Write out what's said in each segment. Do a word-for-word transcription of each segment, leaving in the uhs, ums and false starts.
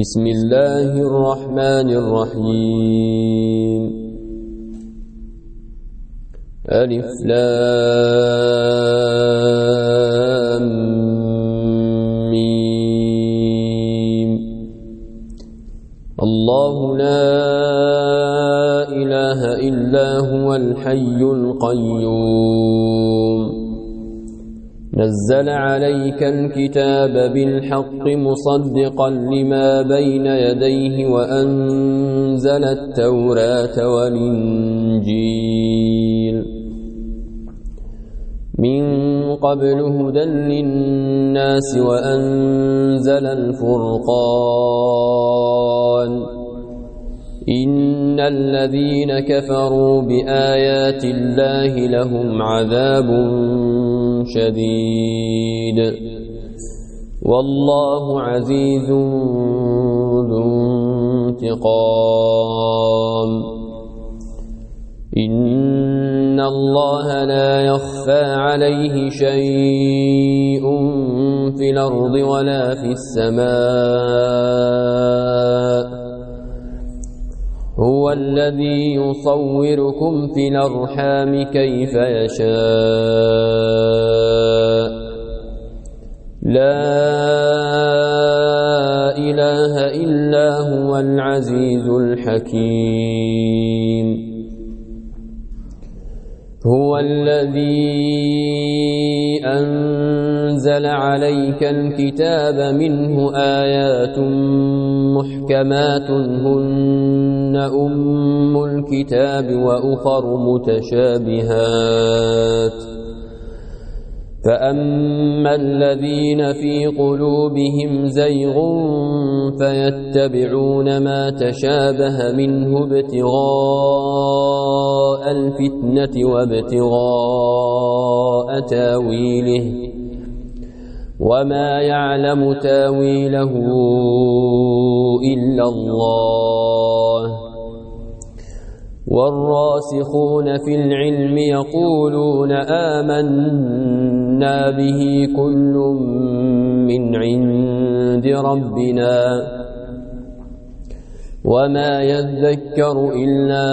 بسم الله الرحمن الرحيم ألف لام ميم الله لا إله إلا هو الحي القيوم نزل عليك الكتاب بالحق مصدقا لما بين يديه وأنزل التوراة والإنجيل من قبل هدى للناس وأنزل الفرقان إن الذين كفروا بآيات الله لهم عذاب شديد والله عزيز ذو انتقام إن الله لا يخفى عليه شيء في الأرض ولا في السماء هو الذي يصوركم في الأرحام كيف يشاء لا إله إلا هو العزيز الحكيم هو الذي أنزل عليك الكتاب منه آيات محكمات هن أم الكتاب وأخر متشابهات فأما الذين في قلوبهم زيغ فيتبعون ما تشابه منه ابتغاء الفتنة وابتغاء تاويله وما يعلم تاويله إلا الله والراسخون في العلم يقولون آمنا به كل من عند ربنا وما يذكر إلا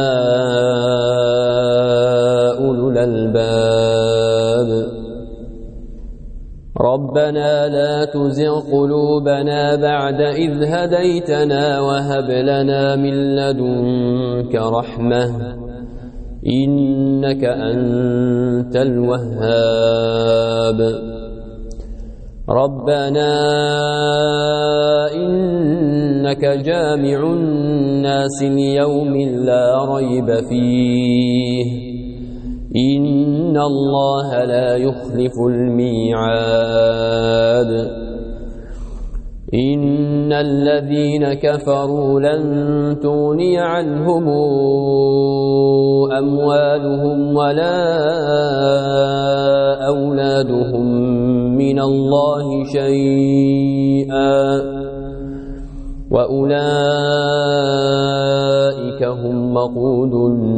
أولو الألباب ربنا لا تزغ قلوبنا بعد إذ هديتنا وهب لنا من لدنك رحمة إنك أنت الوهاب ربنا إنك جامع الناس ليوم لا ريب فيه إن الله لا يخلف الميعاد إن الذين كفروا لن تغني عنهم أموالهم ولا أولادهم من الله شيئا وأولئك هم وقود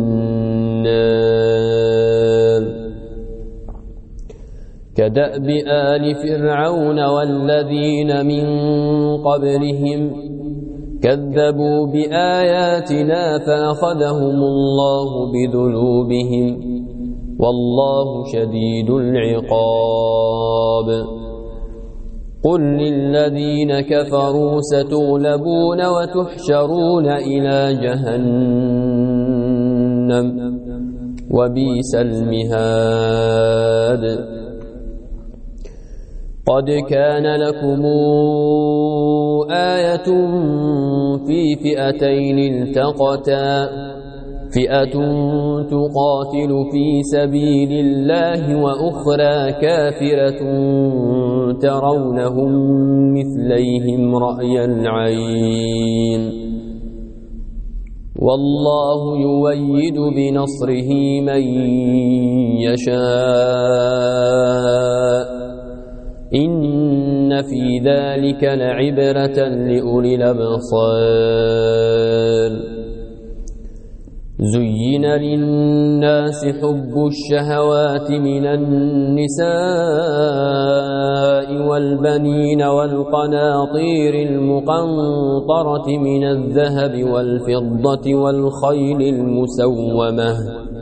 النار كدأب آل فرعون والذين من قبلهم كذبوا بآياتنا فأخذهم الله بذنوبهم والله شديد العقاب قل للذين كفروا ستغلبون وتحشرون إلى جهنم وبئس المهاد قد كان لكم آية في فئتين التقتا فئة تقاتل في سبيل الله وأخرى كافرة ترونهم مثليهم رأي العين والله يؤيد بنصره من يشاء إن في ذلك لعبرة لأولي الأبصار زين للناس حب الشهوات من النساء والبنين والقناطير المقنطرة من الذهب والفضة والخيل المسومة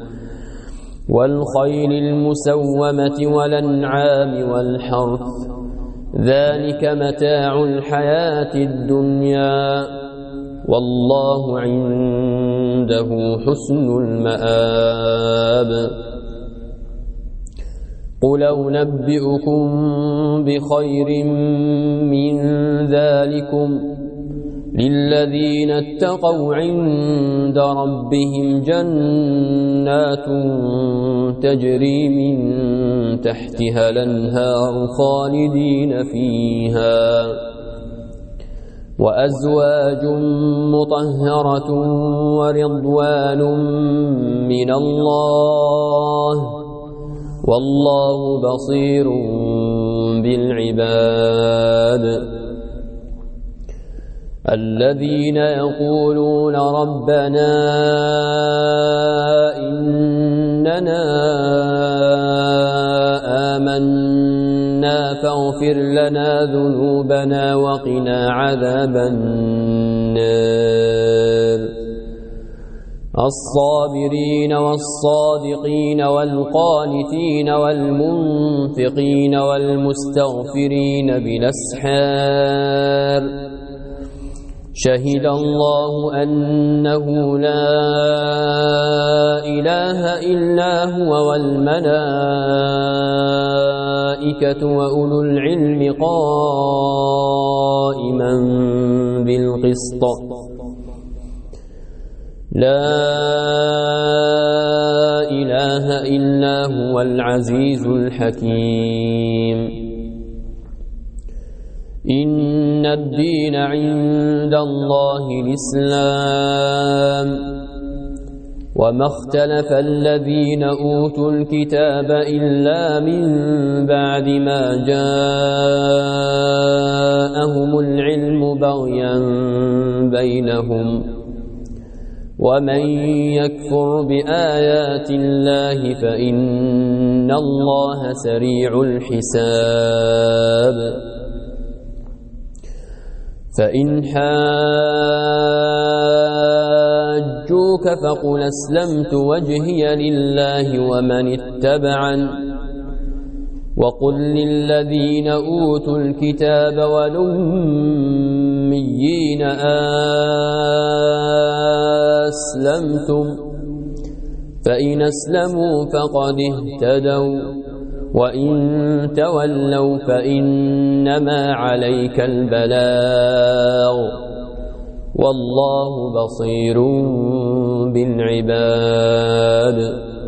والخيل المسومة والأنعام والحرث ذلك متاع الحياة الدنيا والله عنده حسن المآب قل أنبئكم بخير من ذلكم للذين اتقوا عند ربهم جنات تجري من تحتها الأنهار خالدين فيها وأزواج مطهرة ورضوان من الله والله بصير بالعباد الذين يقولون ربنا إننا آمنا فاغفر لنا ذنوبنا وقنا عذاب النار الصابرين والصادقين والقانتين والمنفقين والمستغفرين بالأسحار شهد الله أنه لا إله إلا هو والملائكة وأولو العلم قائما بالقسط لا إله إلا هو العزيز الحكيم إن الدين عند الله الإسلام وما اختلف الذين أوتوا الكتاب إلا من بعد ما جاءهم العلم بغيا بينهم ومن يكفر بآيات الله فإن الله سريع الحساب فإن حاجوك فقل أسلمت وجهي لله ومن اتبعن وقل للذين أوتوا الكتاب والأميين أسلمتم فإن أسلموا فقد اهتدوا وإن تولوا فإنما عليك البلاغ والله بصير بالعباد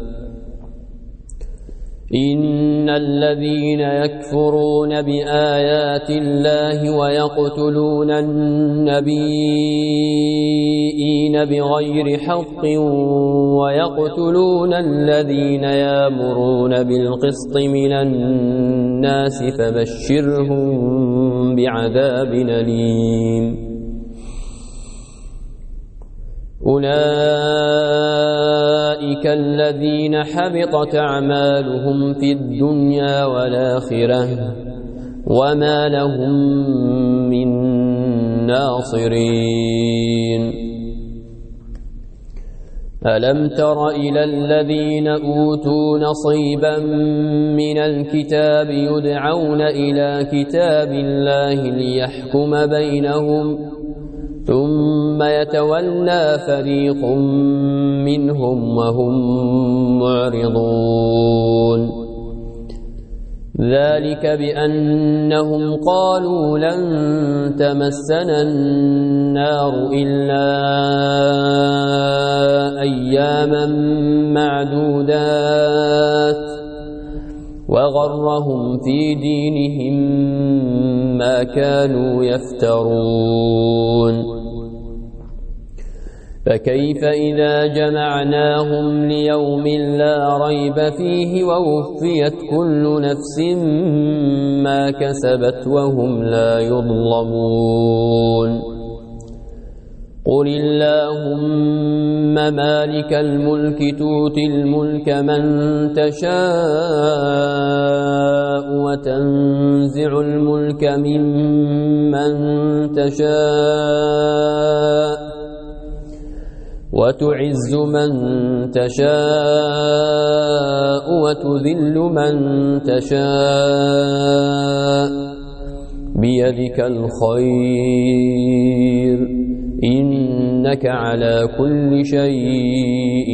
إن الذين يكفرون بآيات الله ويقتلون النبيين بغير حق ويقتلون الذين يأمرون بالقسط من الناس فبشرهم بعذاب أليم أولئك الذين حبطت أعمالهم في الدنيا والآخرة وما لهم من ناصرين ألم تر إلى الذين أوتوا نصيبا من الكتاب يدعون إلى كتاب الله ليحكم بينهم ثم يتولى فريق منهم وهم معرضون ذلك بأنهم قالوا لن تمسنا النار إلا أياما معدودات وغرهم في دينهم ما كانوا يفترون فكيف إذا جمعناهم ليوم لا ريب فيه ووفيت كل نفس ما كسبت وهم لا يظلمون قل اللهم مالك الملك تؤتي الملك من تشاء وتنزع الملك ممن تشاء وتعز من تشاء وتذل من تشاء بيدك الخير إنك على كل شيء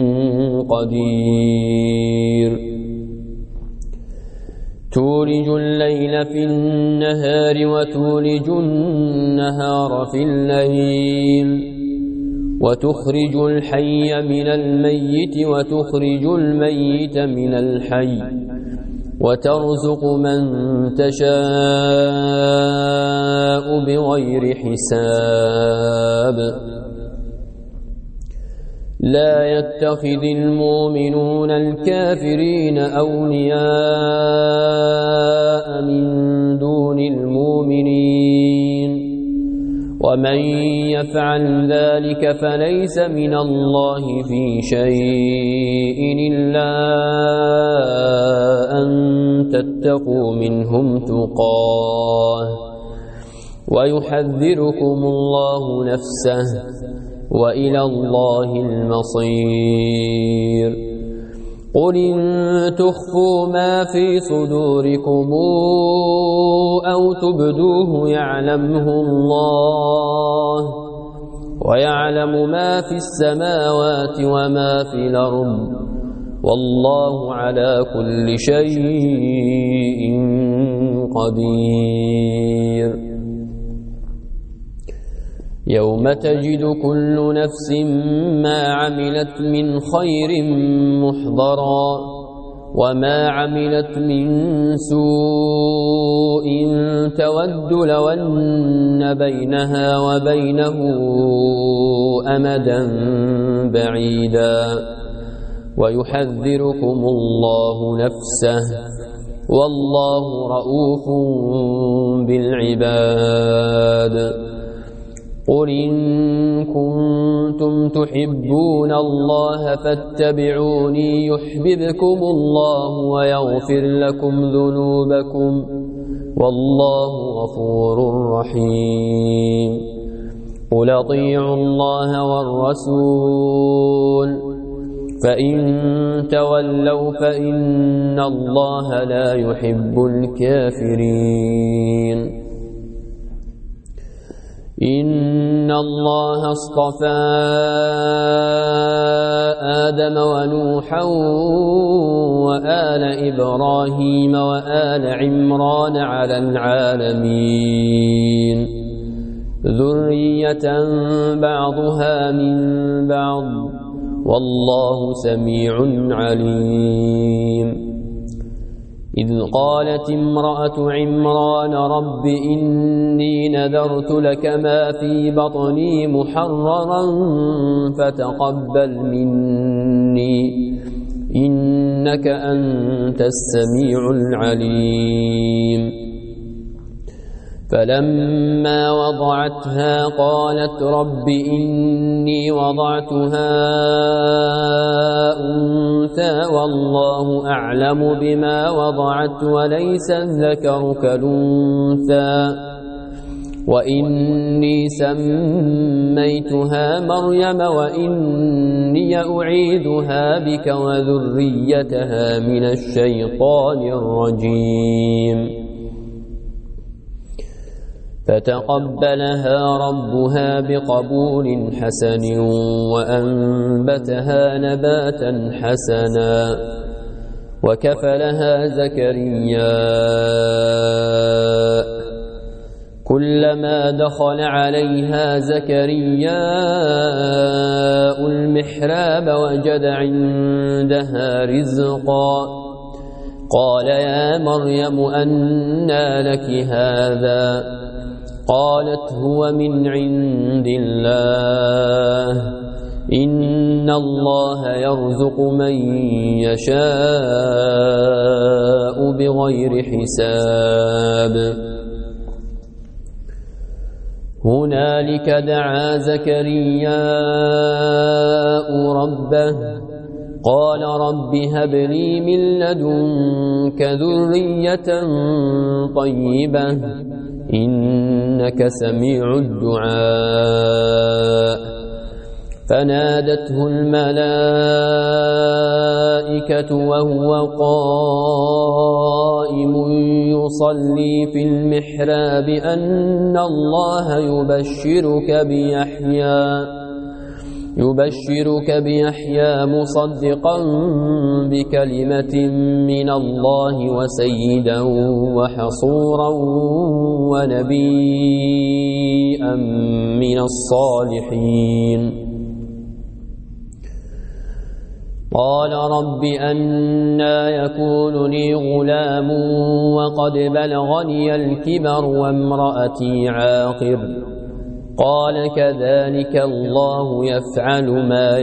قدير تولج الليل في النهار وتولج النهار في الليل وتخرج الحي من الميت وتخرج الميت من الحي وترزق من تشاء بغير حساب لا يتخذ المؤمنون الكافرين أولياء من دون المؤمنين ومن يفعل ذلك فليس من الله في شيء إلا أن تتقوا منهم تقاه ويحذركم الله نفسه وإلى الله المصير قل إن تخفوا ما في صدوركم أو تبدوه يعلمه الله ويعلم ما في السماوات وما في الأرض والله على كل شيء قدير يوم تجد كل نفس ما عملت من خير محضرا وما عملت من سوء تود لو أن بينها وبينه أمدا بعيدا ويحذركم الله نفسه والله رؤوف بالعباد قل إن كنتم تحبون الله فاتبعوني يحببكم الله ويغفر لكم ذنوبكم والله غفور رحيم قل اطيعوا الله والرسول فإن تولوا فإن الله لا يحب الكافرين إن الله اصطفى آدم ونوحا وآل إبراهيم وآل عمران على العالمين ذرية بعضها من بعض والله سميع عليم إذ قالت امرأة عمران رب إني نذرت لك ما في بطني محررا فتقبل مني إنك أنت السميع العليم فلما وضعتها قالت رب إني وضعتها أنثى والله أعلم بما وضعت وليس الذكر كالأنثى وإني سميتها مريم وإني أعيذها بك وذريتها من الشيطان الرجيم فتقبلها ربها بقبول حسن وأنبتها نباتا حسنا وكفلها زكريا كلما دخل عليها زكريا المحراب وجد عندها رزقا قال يا مريم أنى لك هذا قالت هو من عند الله إن الله يرزق من يشاء بغير حساب هنالك دعا زكرياء ربه قال رب هب لي من لدنك ذرية طيبة إنك سميع الدعاء فنادته الملائكة وهو قائم يصلي في المحراب أن الله يبشرك بيحيى يبشرك بيحيى مصدقا بكلمة من الله وسيدا وحصورا ونبيا من الصالحين قال رب أنى يكون لي غلام وقد بلغني الكبر وامرأتي عاقر قال كذلك الله يفعل ما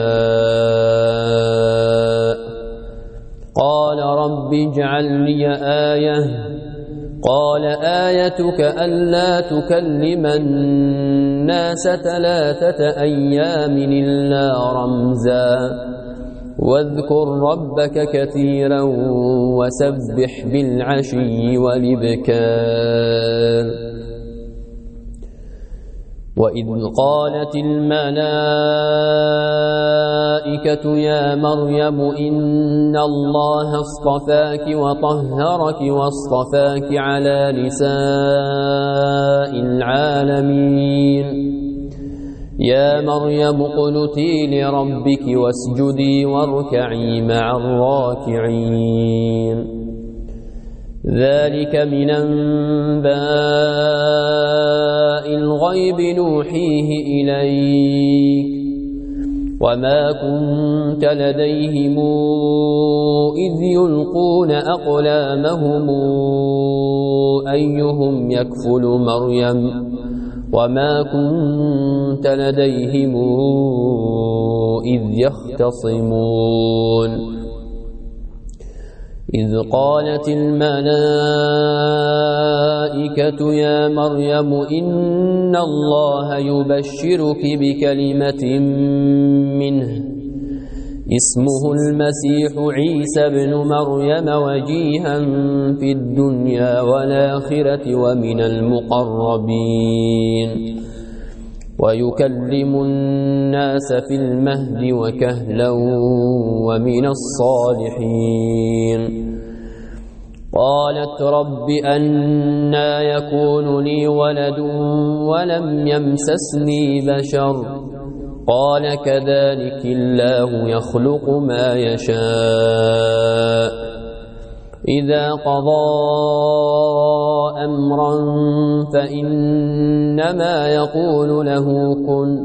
يشاء قال رب اجعل لي آية قال آيتك ألا تكلم الناس ثلاثة أيام إلا رمزا واذكر ربك كثيرا وسبح بالعشي والإبكار وإذ قالت الملائكة يا مريم إن الله اصطفاك وطهرك واصطفاك على نساء العالمين يا مريم اقنتي لربك واسجدي واركعي مع الراكعين ذلك من أنباء الغيب نوحيه إليك وما كنت لديهم إذ يلقون أقلامهم أيهم يكفل مريم وما كنت لديهم إذ يختصمون إذ قالت الملائكة يا مريم إن الله يبشرك بكلمة منه اسمه المسيح عيسى بن مريم وجيها في الدنيا والآخرة ومن المقربين ويكلم الناس في المهد وكهلا ومن الصالحين قالت رب أنى يكون لي ولد ولم يمسسني بشر قال كذلك الله يخلق ما يشاء إذا قضى أمرا فإنما يقول له كن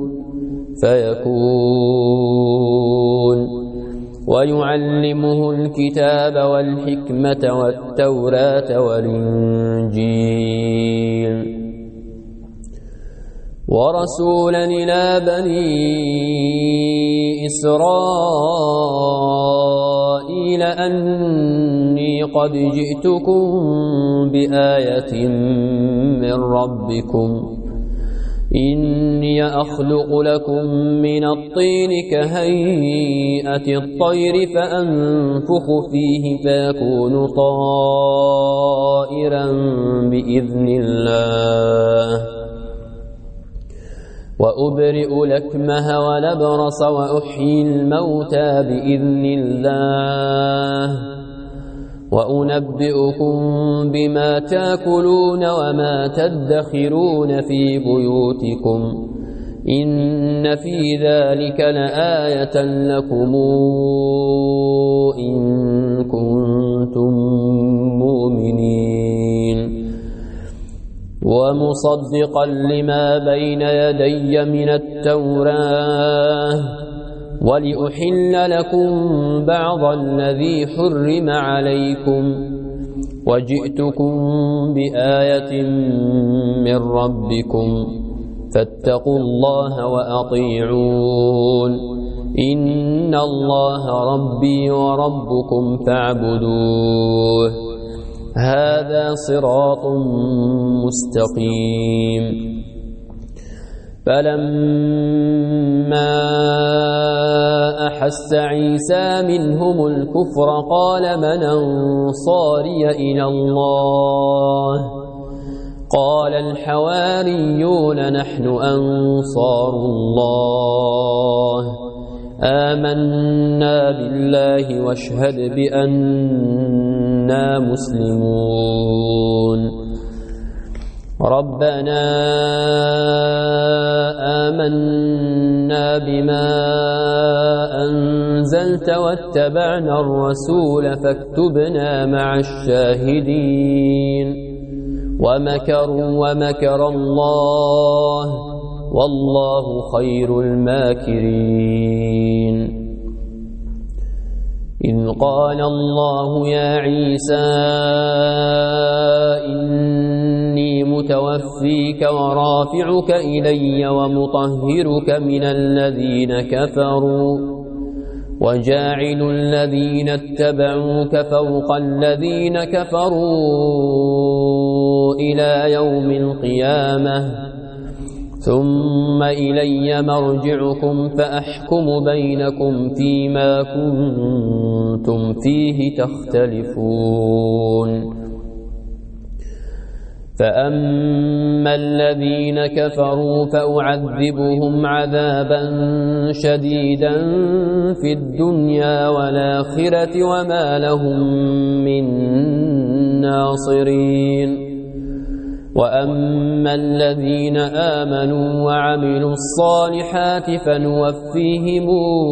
فيكون ويعلمه الكتاب والحكمة والتوراة والإنجيل ورسولا إلى بني إسرائيل أني قد جئتكم بآية من ربكم إني أخلق لكم من الطين كهيئة الطير فأنفخ فيه فيكون طائرا بإذن الله وأبرئ الأكمه والأبرص وأحيي الموتى بإذن الله وأنبئكم بما تأكلون وما تدخرون في بيوتكم إن في ذلك لآية لكم إن كنتم مؤمنين ومصدقا لما بين يدي من التوراة ولأحل لكم بعض الذي حرم عليكم وجئتكم بآية من ربكم فاتقوا الله وأطيعون إن الله ربي وربكم فاعبدوه هذا صراط مستقيم فلما أحس عيسى منهم الكفر قال من أنصاري إلى الله قال الحواريون نحن أنصار الله آمنا بالله واشهد بأننا مسلمون ربنا آمنا بما أنزلت واتبعنا الرسول فاكتبنا مع الشاهدين ومكروا ومكر الله والله خير الماكرين إذ قال الله يا عيسى إني متوفيك ورافعك إلي ومطهرك من الذين كفروا وجاعل الذين اتبعوك فوق الذين كفروا إلى يوم القيامة ثم إلي مرجعكم فأحكم بينكم فيما كنتم فيه تختلفون فأما الذين كفروا فأعذبهم عذابا شديدا في الدنيا والآخرة وما لهم من ناصرين وأما الذين آمنوا وعملوا الصالحات فنوفيهم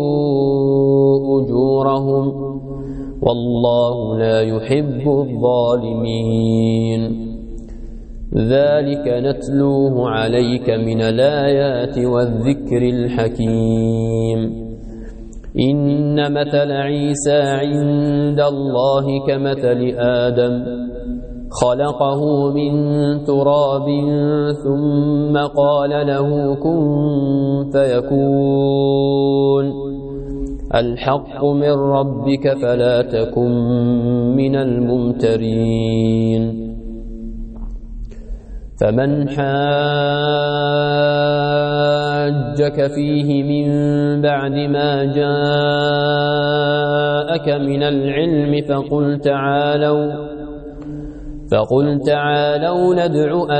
أجورهم والله لا يحب الظالمين ذلك نتلوه عليك من الآيات والذكر الحكيم إن مثل عيسى عند الله كمثل آدم خلقه من تراب ثم قال له كن فيكون الحق من ربك فلا تكن من الممترين فمن حاجك فيه من بعد ما جاءك من العلم فقل تعالوا فقل تعالوا ندع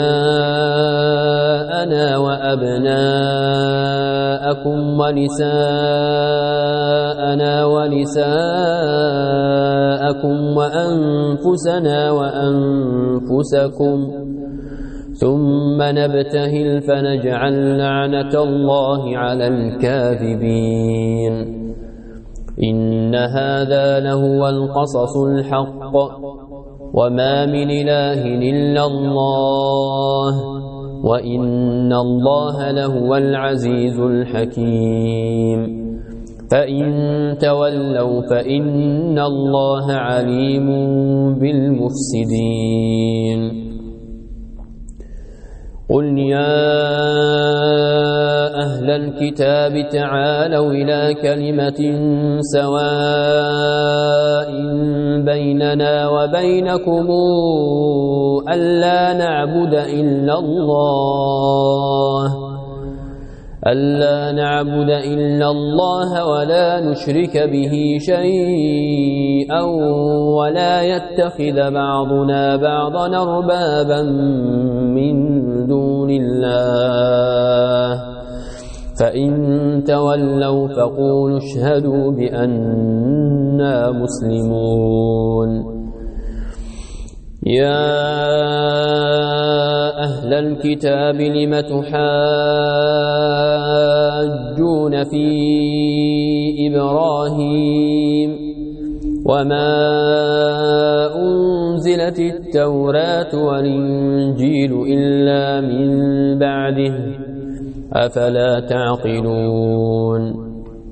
أبناءنا وأبناءكم ونساءنا ونساءكم وأنفسنا وأنفسكم ثم نبتهل فنجعل لعنة الله على الكاذبين إن هذا لهو القصص الحق وما من إله إلا الله وإن الله لهو العزيز الحكيم فإن تولوا فإن الله عليم بالمفسدين قل يا أهل الكتاب تعالوا إلى كلمة سواء بيننا وبينكم ألا نعبد إلا الله ألا نعبد إلا الله ولا نشرك به شيئا ولا يتخذ بعضنا بعضا أربابا من دون الله فإن تولوا فقولوا اشهدوا بأننا مسلمون يا أهل الكتاب لم تحاجون في إبراهيم وما أنزلت التوراة والإنجيل إلا من بعده أفلا تعقلون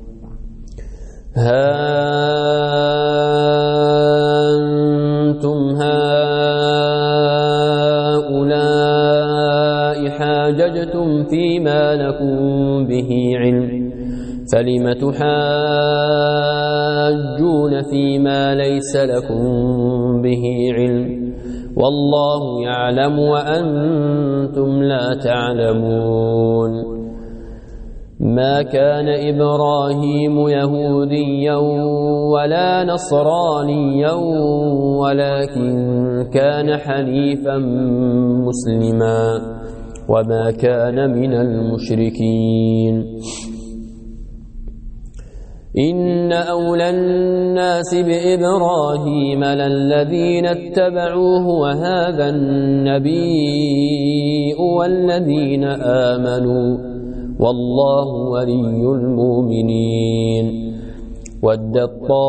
ها أنتم هؤلاء حاججتم فيما لكم به علم فلم تحاجون فيما ليس لكم به علم والله يعلم وأنتم لا تعلمون ما كان إبراهيم يهوديا ولا نصرانيا ولكن كان حنيفا مسلما وما كان من المشركين إن أولى الناس بإبراهيم للذين اتبعوه وهذا النبي والذين آمنوا والله ولي المؤمنين ودت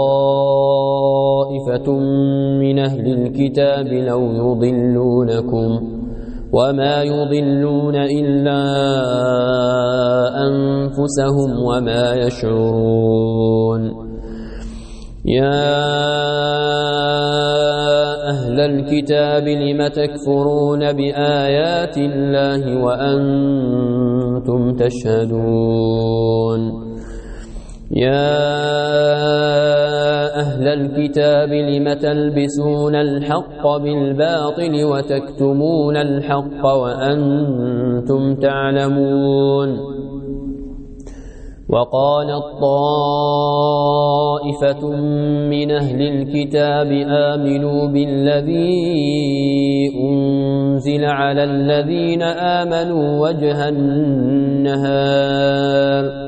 طائفة من أهل الكتاب لو يضلونكم وما يضلون إلا أنفسهم وما يشعرون يا أهل الكتاب لم تكفرون بآيات الله وأنتم تشهدون يا أهل الكتاب لم تلبسون الحق بالباطل وتكتمون الحق وأنتم تعلمون وقالت طائفة من أهل الكتاب آمنوا بالذي أنزل على الذين آمنوا وجه النهار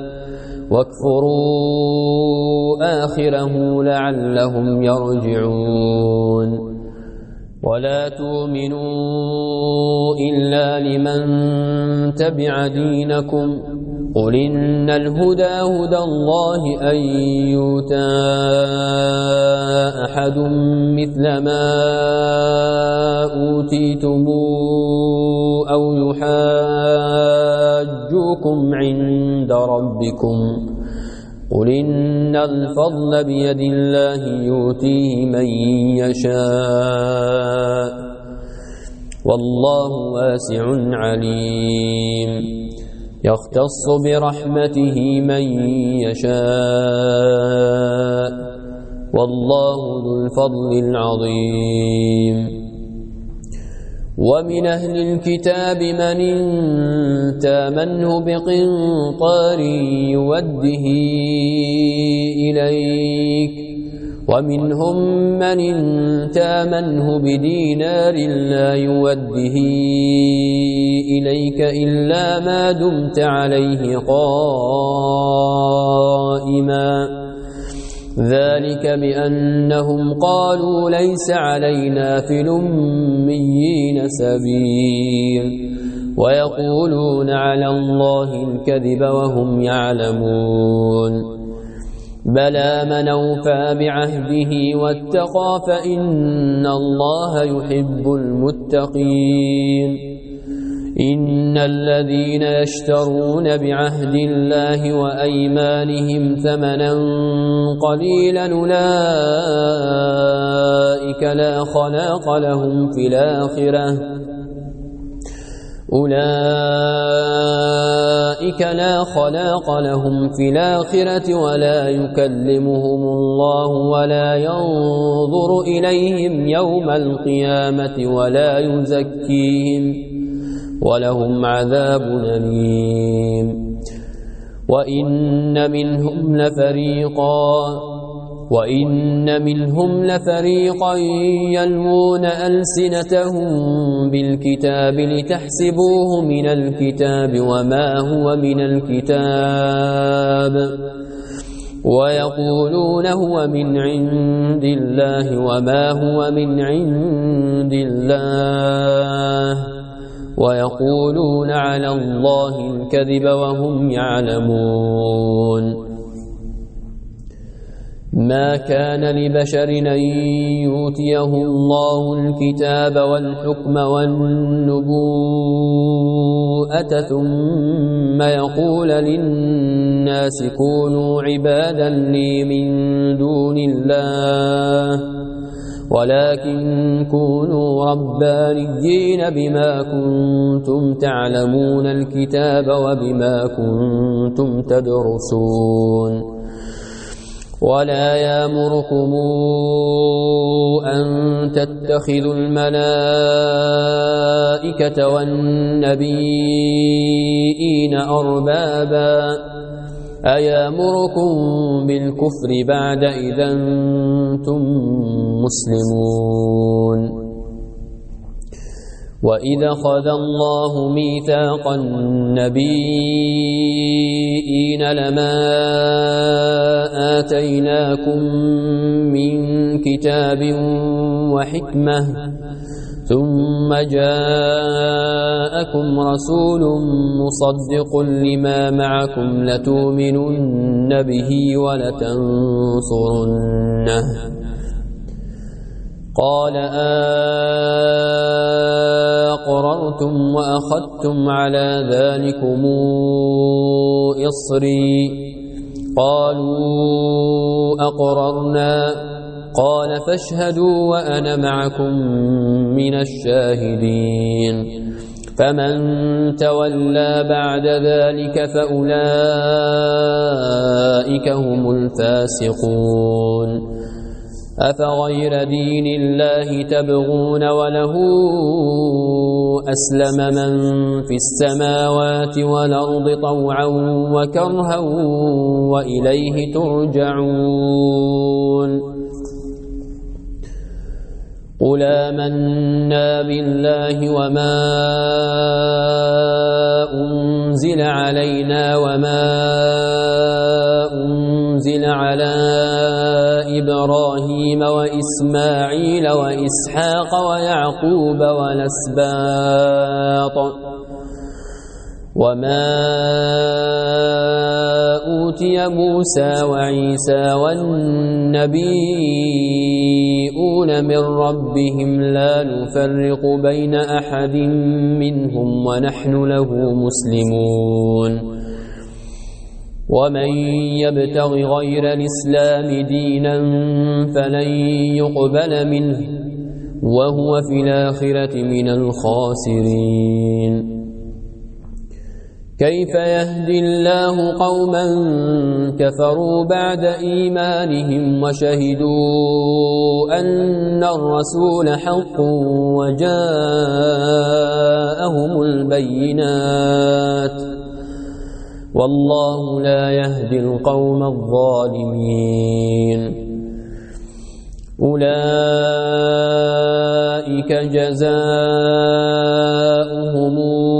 واكفروا آخره لعلهم يرجعون ولا تؤمنوا إلا لمن تبع دينكم قل إن الهدى هدى الله أن يؤتى أحد مثل ما أوتيتم أو يحاجوكم عند ربكم قل إن الفضل بيد الله يؤتيه من يشاء والله واسع عليم يختص برحمته من يشاء والله ذو الفضل العظيم ومن أهل الكتاب من إن تامنه بقنطار يوده إليك ومنهم من إن تامنه بدينار لا يوده إليك إلا ما دمت عليه قائما ذلك بأنهم قالوا ليس علينا في الأميين سبيل ويقولون على الله الكذب وهم يعلمون بلى من أوفى بعهده واتقى فإن الله يحب المتقين إن الذين يشترون بعهد الله وأيمانهم ثمنا قليلا أولئك لا خلاق لهم في الآخرة أولئك لا خلاق لهم في الآخرة ولا يكلمهم الله ولا ينظر إليهم يوم القيامة ولا يزكيهم ولهم عذاب أليم وإن منهم لفريقا وإن منهم لفريقا يلوون ألسنتهم بالكتاب لتحسبوه من الكتاب وما هو من الكتاب ويقولون هو من عند الله وما هو من عند الله ويقولون على الله الكذب وهم يعلمون ما كان لبشر أن يؤتيه الله الكتاب والحكم والنبوءة ثم يقول للناس كونوا عبادا لي من دون الله ولكن كونوا ربانيين بما كنتم تعلمون الكتاب وبما كنتم تدرسون ولا يأمركم أن تتخذوا الملائكة والنبيين أربابا أيأمركم بالكفر بعد إذا أنتم مسلمون وإذا أخذ الله ميثاق النبيين لما آتيناكم من كتاب وحكمة ثم جاءكم رسول مصدق لما معكم لتؤمنن به ولتنصرنه قال أقررتم وأخذتم على ذلكم إصري قالوا أقررنا قال فاشهدوا وأنا معكم من الشاهدين فمن تولى بعد ذلك فأولئك هم الفاسقون أفغير دين الله تبغون وله أسلم من في السماوات والأرض طوعا وكرها وإليه ترجعون قل آمنا بالله وما أنزل علينا وما أنزل على إبراهيم وإسماعيل وإسحاق ويعقوب والأسباط وما أوتي موسى وعيسى والنبيون من ربهم لا نفرق بين أحد منهم ونحن له مسلمون ومن يبتغ غير الإسلام دينا فلن يقبل منه وهو في الآخرة من الخاسرين كيف يهدي الله قوما كفروا بعد إيمانهم وشهدوا أن الرسول حق وجاءهم البينات والله لا يهدي القوم الظالمين أولئك جزاؤهم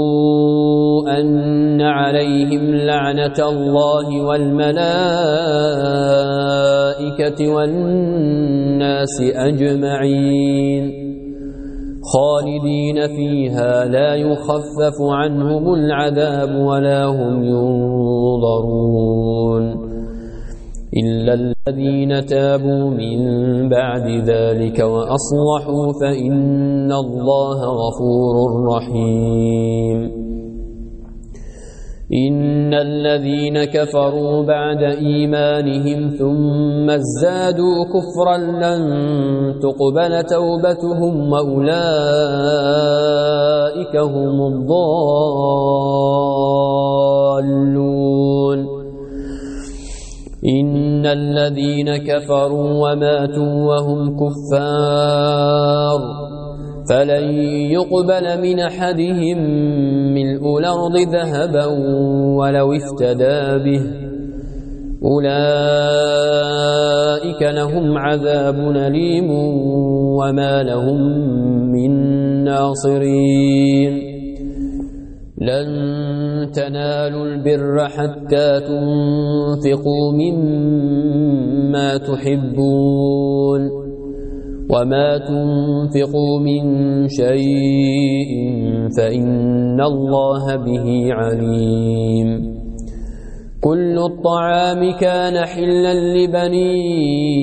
أن عليهم لعنة الله والملائكة والناس أجمعين خالدين فيها لا يخفف عنهم العذاب ولا هم ينظرون إلا الذين تابوا من بعد ذلك وأصلحوا فإن الله غفور رحيم إن الذين كفروا بعد إيمانهم ثم ازدادوا كفرا لن تقبل توبتهم وأولئك هم الضالون إن الذين كفروا وماتوا وهم كفار فلن يقبل من أحدهم ملء الأرض ذهبا ولو افتدى به أولئك لهم عذاب أليم وما لهم من ناصرين لن تنالوا البر حتى تنفقوا مما تحبون وما تنفقوا من شيء فإن الله به عليم كل الطعام كان حلا لبني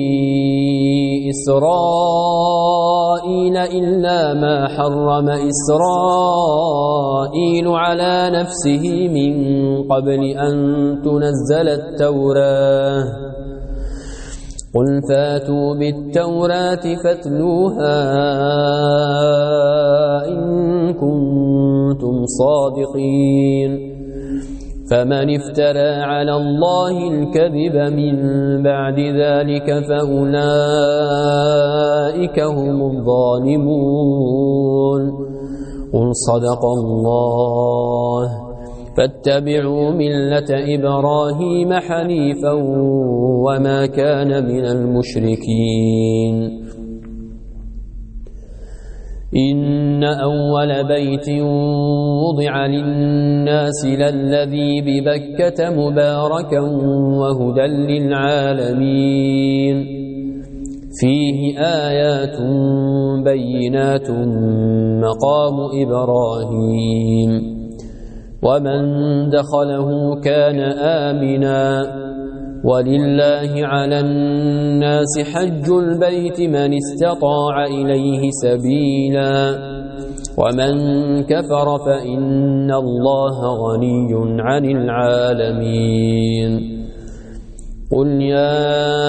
إسرائيل إلا ما حرم إسرائيل على نفسه من قبل أن تنزل التوراة قل فاتوا بالتوراة فاتلوها إن كنتم صادقين فمن افترى على الله الكذب من بعد ذلك فأولئك هم الظالمون. قل صدق الله. فاتبعوا ملة إبراهيم حنيفا وما كان من المشركين. إن أول بيت وضع للناس للذي ببكة مباركا وهدى للعالمين فيه آيات بينات مقام إبراهيم ومن دخله كان آمنا ولله على الناس حج البيت من استطاع إليه سبيلا ومن كفر فإن الله غني عن العالمين. قل يا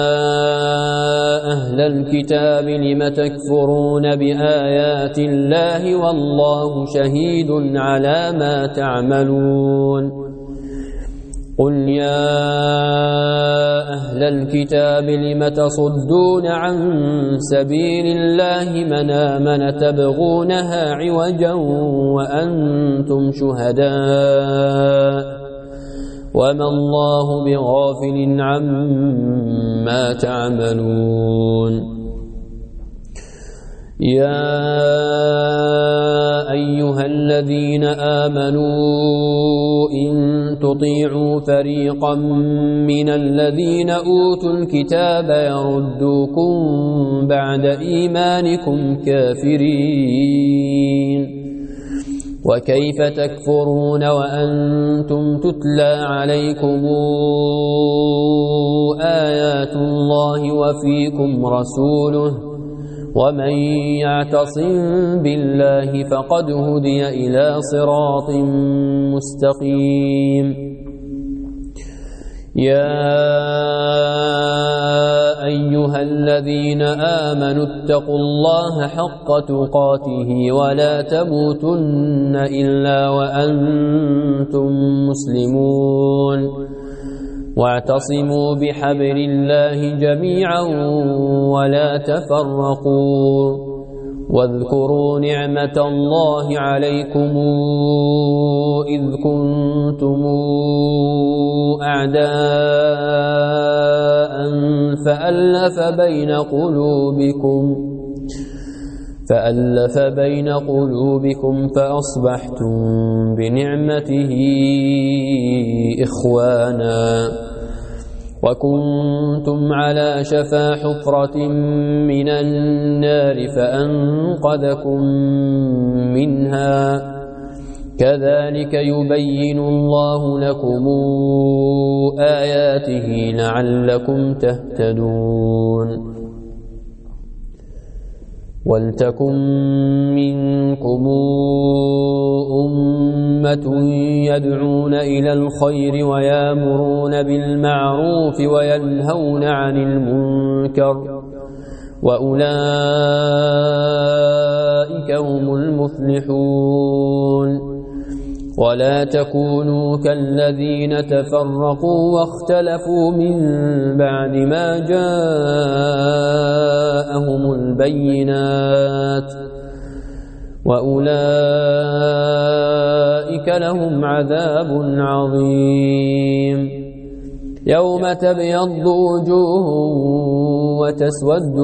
أهل الكتاب لم تكفرون بآيات الله والله شهيد على ما تعملون. قل يا أهل الكتاب لم تصدون عن سبيل الله من آمن تبغونها عوجا وأنتم شهداء وما الله بغافل عما تعملون. يا أيها الذين آمنوا إن تطيعوا فريقا من الذين أوتوا الكتاب يردوكم بعد إيمانكم كافرين وكيف تكفرون وأنتم تتلى عليكم آيات الله وفيكم رسوله ومن يعتصم بالله فقد هدي إلى صراط مستقيم. يا أيها الذين آمنوا اتقوا الله حق تقاته ولا تموتن إلا وأنتم مسلمون واعتصموا بحبل الله جميعا ولا تفرقوا واذكروا نعمة الله عليكم إذ كنتم أعداء فألف بين قلوبكم فألف بين قلوبكم فأصبحتم بنعمته إخوانا وكنتم على شفا حفرة من النار فأنقذكم منها كذلك يبين الله لكم آياته لعلكم تهتدون. ولتكن منكم أمة يدعون إلى الخير ويامرون بالمعروف وينهون عن المنكر وأولئك هم المفلحون. ولا تكونوا كالذين تفرقوا واختلفوا من بعد ما جاءهم البينات وأولئك لهم عذاب عظيم. يوم تبيض وجوه وتسود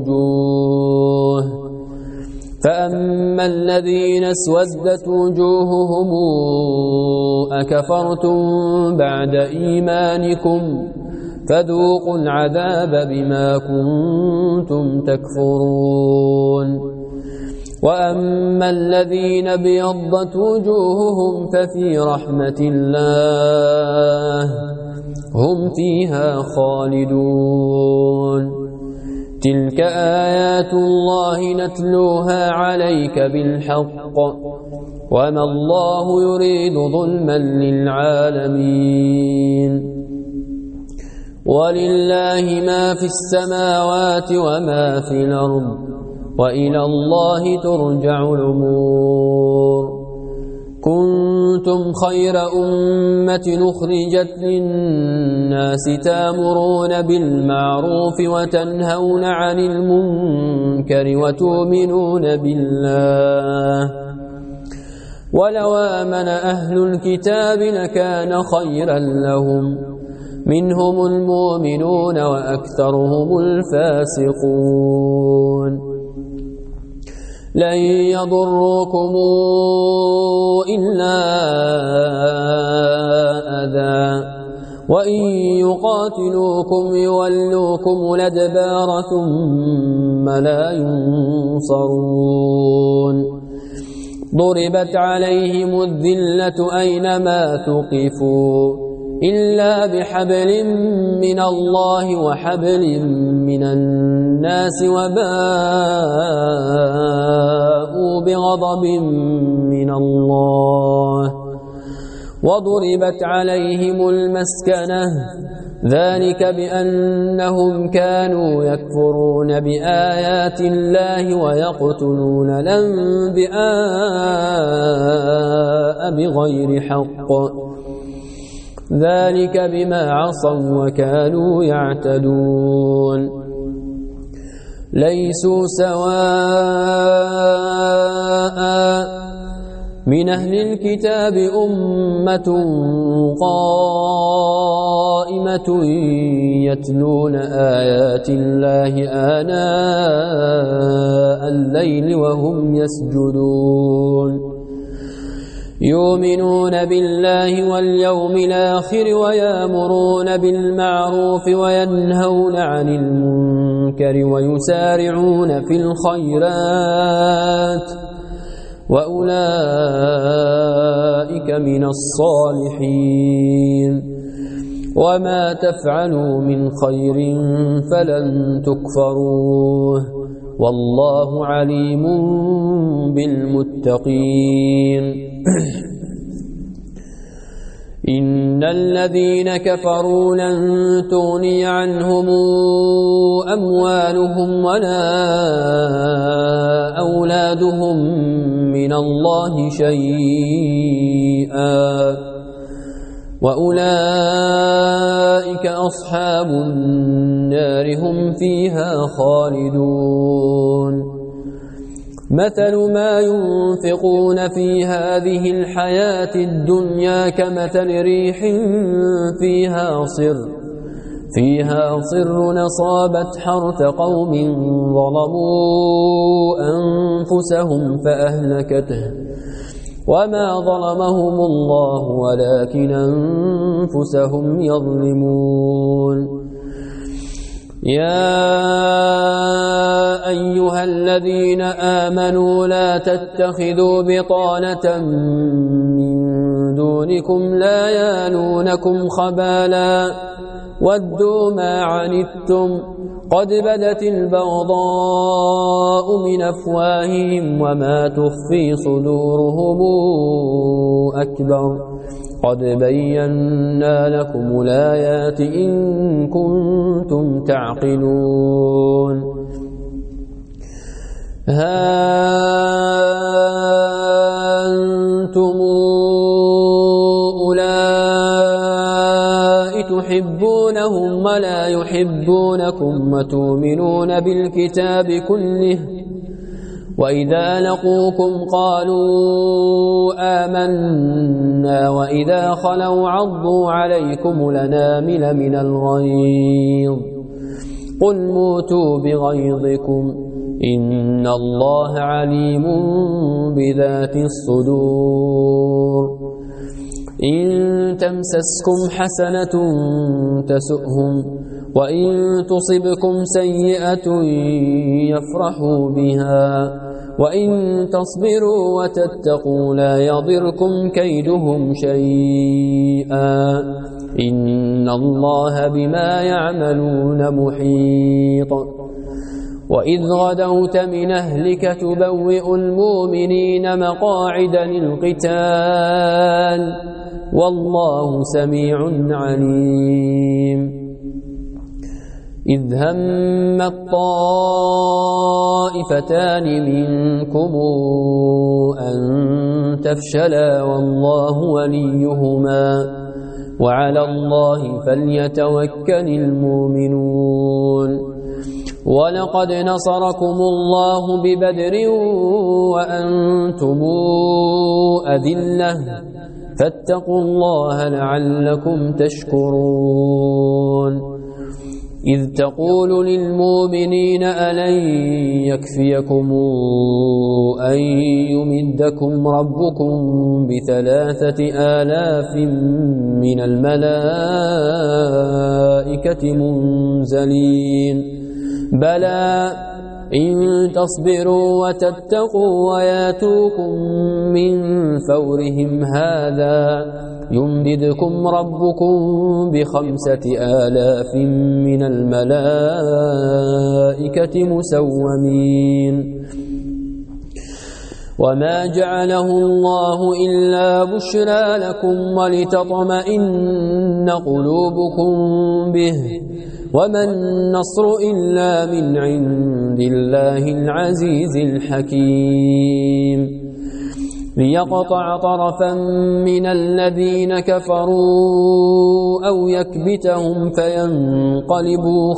وجوه فأما الذين اسودت وجوههم أكفرتم بعد إيمانكم فذوقوا العذاب بما كنتم تكفرون. وأما الذين ابيضت وجوههم ففي رحمة الله هم فيها خالدون. تلك آيات الله نتلوها عليك بالحق وما الله يريد ظلما للعالمين. ولله ما في السماوات وما في الأرض وإلى الله ترجع الأمور. كنتم خير أمة أخرجت للناس تأمرون بالمعروف وتنهون عن المنكر وتؤمنون بالله ولو آمن أهل الكتاب لكان خيرا لهم منهم المؤمنون وأكثرهم الفاسقون لن يضروكم إلا أذى وإن يقاتلوكم يولوكم الأدبار ثم لا ينصرون ضربت عليهم الذلة أينما ثقفوا إلا بحبل من الله وحبل من الناس وباءوا بغضب من الله وضربت عليهم المسكنة ذلك بأنهم كانوا يكفرون بآيات الله ويقتلون الأنبياء بغير حق ذلك بما عصوا وكانوا يعتدون ليسوا سواء من أهل الكتاب أمة قائمة يتلون آيات الله آناء الليل وهم يسجدون يؤمنون بالله واليوم الآخر ويأمرون بالمعروف وينهون عن المنكر ويسارعون في الخيرات وأولئك من الصالحين وما تفعلوا من خير فلن تكفروه والله عليم بالمتقين إن الذين كفروا لن تغني عنهم أموالهم ولا أولادهم من الله شيئا وأولئك أصحاب النار هم فيها خالدون مثل ما ينفقون في هذه الحياة الدنيا كمثل ريح فيها صر فيها صر أصابت حرث قوم ظلموا أنفسهم فأهلكته وما ظلمهم الله ولكن أنفسهم يظلمون يا أيها الذين آمنوا لا تتخذوا بطانة من دونكم لا يالونكم خبالا ودوا ما عنتم قد بدت البغضاء من أفواههم وما تخفي صدورهم أكبر قد بينا لكم الآيات إن كنتم تعقلون ها أنتم أولئك تحبونهم ولا يحبونكم وتؤمنون بالكتاب كله وإذا لقوكم قالوا آمنا وإذا خلوا عضوا عليكم الأنامل من الغيظ قل موتوا بغيظكم إن الله عليم بذات الصدور إن تمسسكم حسنة تسؤهم وإن تصبكم سيئة يفرحوا بها وإن تصبروا وتتقوا لا يضركم كيدهم شيئا إن الله بما يعملون محيط وإذ غدوت من أهلك تبوئ المؤمنين مقاعد للقتال والله سميع عليم إذ هم الطائفتان منكم أن تفشلا والله وليهما وعلى الله فليتوكل المؤمنون ولقد نصركم الله ببدر وأنتم أذلة فاتقوا الله لعلكم تشكرون إذ تقول للمؤمنين ألن يكفيكم أن يمدكم ربكم بثلاثة آلاف من الملائكة منزلين بلى إن تصبروا وتتقوا وياتوكم من فورهم هذا يمددكم ربكم بخمسة آلاف من الملائكة مسومين وما جعله الله إلا بشرى لكم ولتطمئن قلوبكم به وما النصر إلا من عند الله العزيز الحكيم ليقطع طرفا من الذين كفروا أو يكبتهم فينقلبوا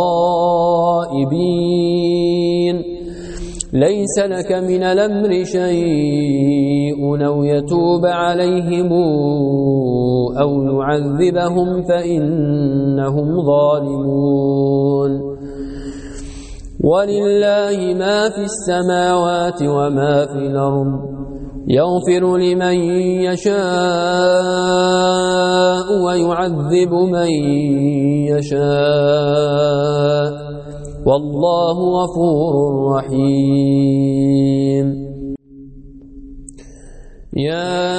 خائبين ليس لك من الأمر شيء أو يتوب عليهم أو يعذبهم فإنهم ظالمون ولله ما في السماوات وما في الأرض يغفر لمن يشاء ويعذب من يشاء والله غفور رحيم يا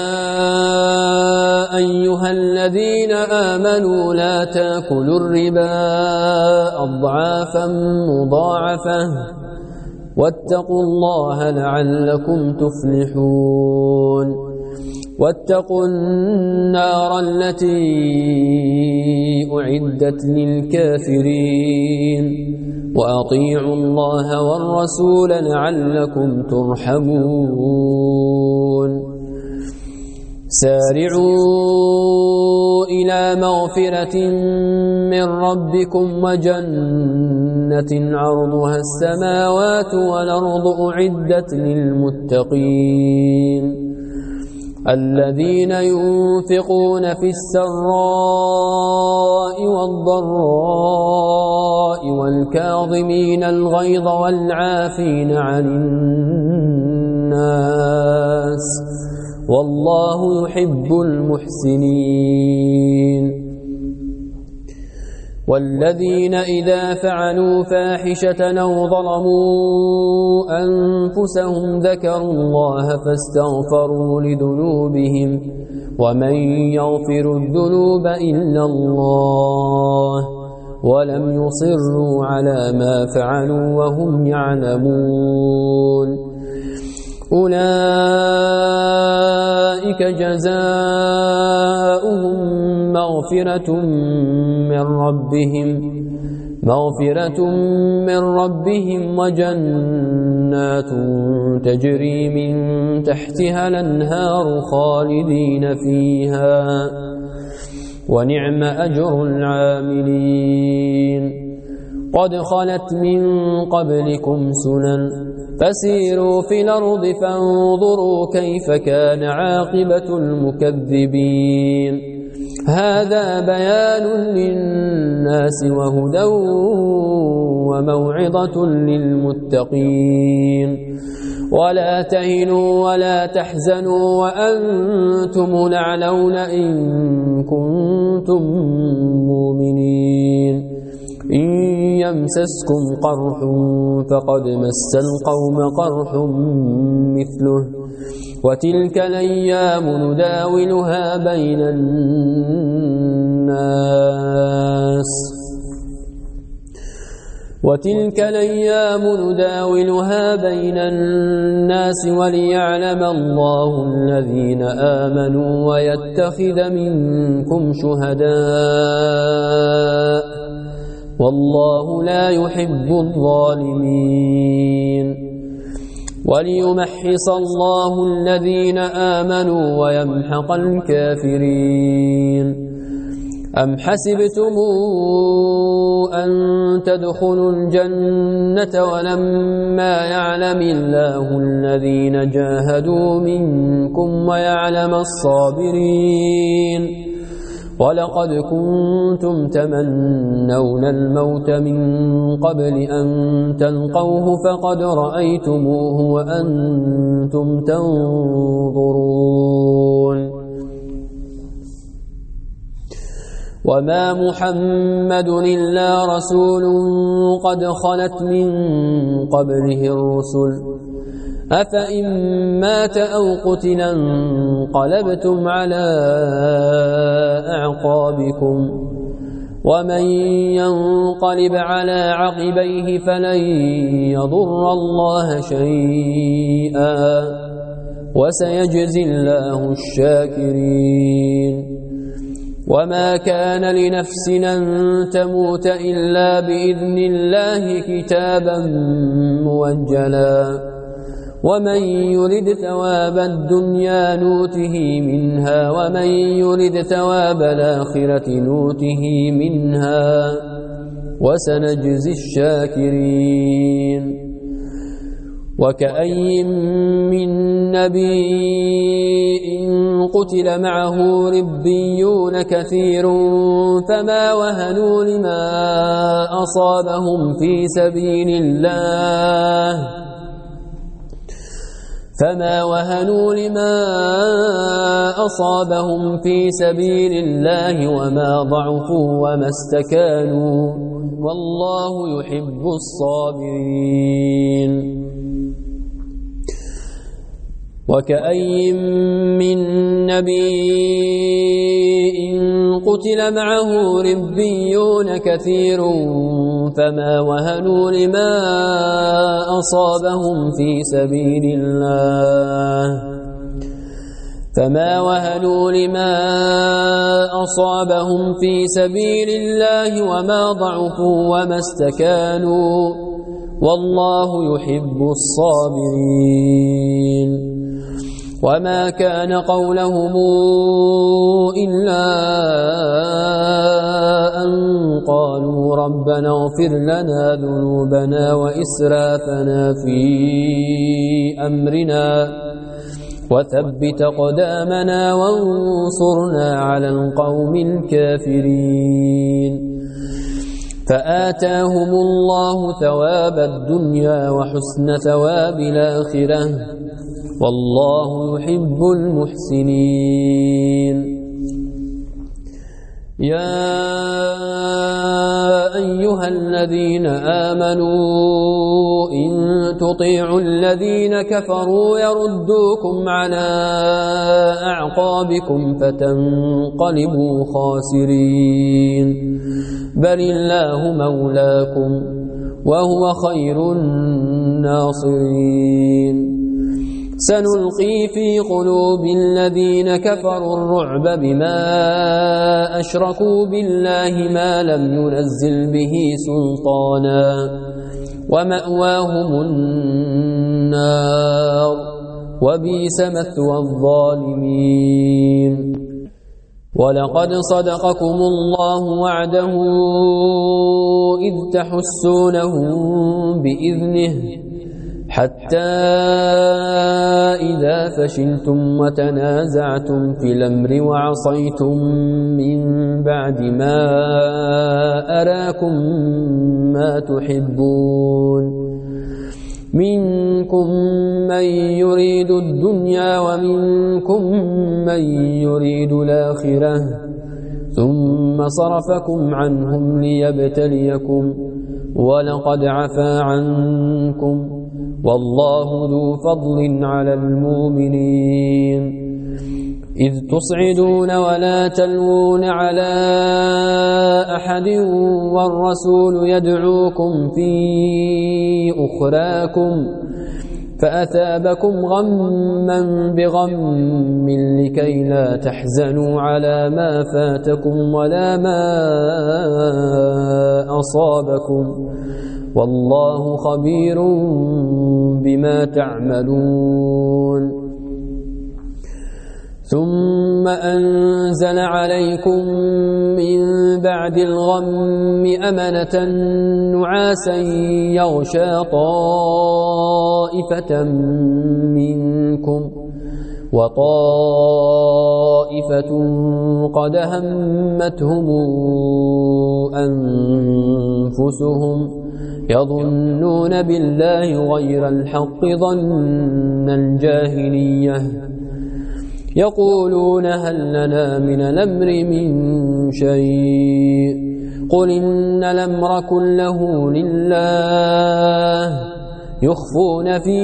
أيها الذين آمنوا لا تأكلوا الربا أضعافا مضاعفة واتقوا الله لعلكم تفلحون واتقوا النار التي أعدت للكافرين وأطيعوا الله والرسول لعلكم ترحمون سارعوا إلى مغفرة من ربكم وجنة عرضها السماوات والأرض أعدت للمتقين الذين ينفقون في السراء والضراء والكاظمين الغيظ والعافين عن الناس والله يحب المحسنين والذين إذا فعلوا فاحشة أو ظلموا أنفسهم ذكروا الله فاستغفروا لذنوبهم ومن يغفر الذنوب إلا الله ولم يصروا على ما فعلوا وهم يعلمون أولئك جزاؤهم مغفرة من ربهم مغفرة من ربهم وجنات تجري من تحتها الأنهار خالدين فيها ونعم أجر العاملين قد خلت من قبلكم سنن فسيروا في الأرض فانظروا كيف كان عاقبة المكذبين هذا بيان للناس وهدى وموعظة للمتقين ولا تهنوا ولا تحزنوا وأنتم الأعلون إن كنتم مؤمنين إن يمسسكم قرح فقد مس القوم قرح مثله وتلك الأيام نداولها بين الناس وتلك الأيام نداولها بين الناس وليعلم الله الذين آمنوا ويتخذ منكم شهداء والله لا يحب الظالمين وليمحص الله الذين آمنوا ويمحق الكافرين أم حسبتم أن تدخلوا الجنة ولما يعلم الله الذين جاهدوا منكم ويعلم الصابرين ولقد كنتم تمنون الموت من قبل أن تلقوه فقد رأيتموه وأنتم تنظرون وما محمد إلا رسول قد خلت من قبله الرسل أفإن مات أو قتل انقلبتم على أعقابكم ومن ينقلب على عقبيه فلن يضر الله شيئا وسيجزي الله الشاكرين وما كان لنفس أن تموت إلا بإذن الله كتابا موجلا ومن يرد ثواب الدنيا نوته منها ومن يرد ثواب الآخرة نوته منها وسنجزي الشاكرين وكأي من نبي قتل معه ربيون كثير فما وهنوا لما أصابهم في سبيل الله فما وهنوا لما أصابهم في سبيل الله وما ضعفوا وما استكانوا والله يحب الصابرين وكأي من نبي قتل معه ربيون كثير فما وهنوا لما أصابهم في سبيل الله فما وهنوا لما أصابهم في سبيل الله وما ضعفوا وما استكانوا والله يحب الصابرين وما كان قولهم إلا أن قالوا ربنا اغفر لنا ذنوبنا وإسرافنا في أمرنا وثبت أقدامنا وانصرنا على القوم الكافرين فآتاهم الله ثواب الدنيا وحسن ثواب الآخرة والله يحب المحسنين يا أيها الذين آمنوا إن تطيعوا الذين كفروا يردوكم على أعقابكم فتنقلبوا خاسرين بل الله مولاكم وهو خير الناصرين سنلقي في قلوب الذين كفروا الرعب بما أشركوا بالله ما لم ينزل به سلطانا ومأواهم النار وبئس مثوى الظالمين ولقد صدقكم الله وعده إذ تحسونهم بإذنه حتى إذا فشلتم وتنازعتم في الأمر وعصيتم من بعد ما أراكم ما تحبون منكم من يريد الدنيا ومنكم من يريد الآخرة ثم صرفكم عنهم ليبتليكم ولقد عفا عنكم والله ذو فضل على المؤمنين إذ تصعدون ولا تلوون على أحد والرسول يدعوكم في أخراكم فأثابكم غما بغم لكي لا تحزنوا على ما فاتكم ولا ما أصابكم والله خبير بما تعملون ثم أنزل عليكم من بعد الغم أمنة نعاسا يغشى طائفة منكم وطائفة قد همتهم أنفسهم يظنون بالله غير الحق ظن الجاهلية يقولون هل لنا من الأمر من شيء قل إن الأمر كله لله يخفون في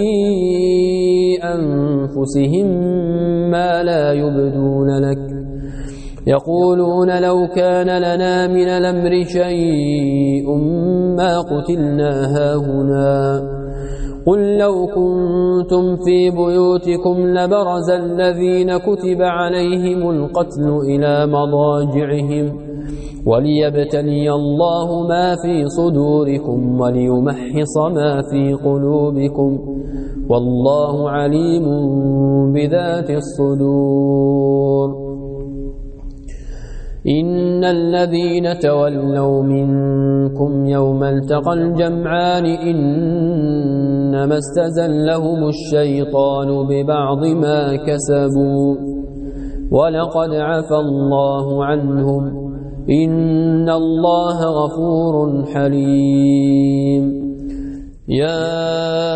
أنفسهم ما لا يبدون لك يقولون لو كان لنا من الأمر شيء ما قتلنا هاهنا قل لو كنتم في بيوتكم لبرز الذين كتب عليهم القتل إلى مضاجعهم وليبتلي الله ما في صدوركم وليمحص ما في قلوبكم والله عليم بذات الصدور إن الذين تولوا منكم يوم التقى الجمعان إنما استزلهم الشيطان ببعض ما كسبوا ولقد عفى الله عنهم إن الله غفور حليم يا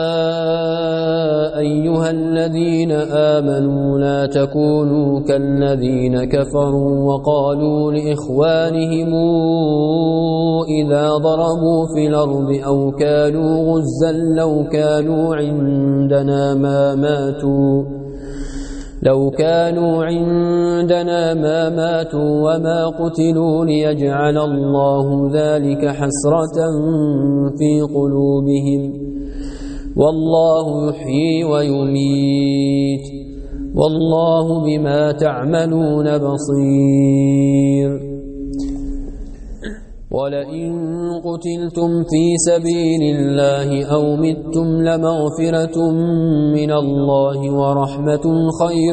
أيها الذين آمنوا لا تكونوا كالذين كفروا وقالوا لإخوانهم إذا ضربوا في الأرض أو كانوا غزا لو كانوا عندنا ما ماتوا لو كانوا عندنا ما ماتوا وما قتلوا ليجعل الله ذلك حسرة في قلوبهم والله يحيي ويميت والله بما تعملون بصير ولئن قتلتم في سبيل الله أو متم لمغفرة من الله ورحمة خير